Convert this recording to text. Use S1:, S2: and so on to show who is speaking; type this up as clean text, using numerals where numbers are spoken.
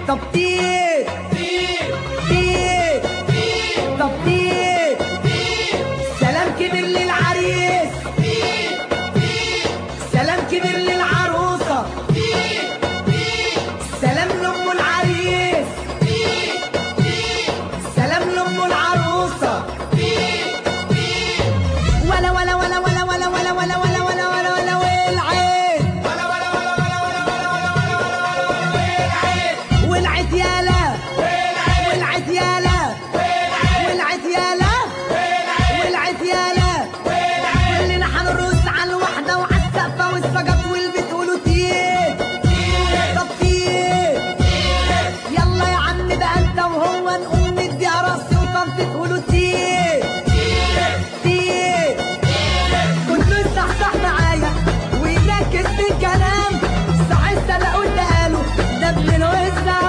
S1: طب تيت تيت طب تيت سلام كبير للعريس سلام كبير للعروسة سلام لأم العريس سلام لأم العروسة ولا ولا ولا ولا ولا ولا ولا ولا ولا ولا ولا والعين والعيد يالا والعيد يالا والعيد يالا والعيد يالا كلنا حنرقص على الوحدة وعلى السقفة والسجط والبيت قولوا تيت طب تيت يلا يا عم بقى انت وهو نقوم نديها راسي وطنطي تقولوا تيت تيت كله يصحصح معايا ويركز في الكلام صح السلق واللي قاله ده ابن الوزع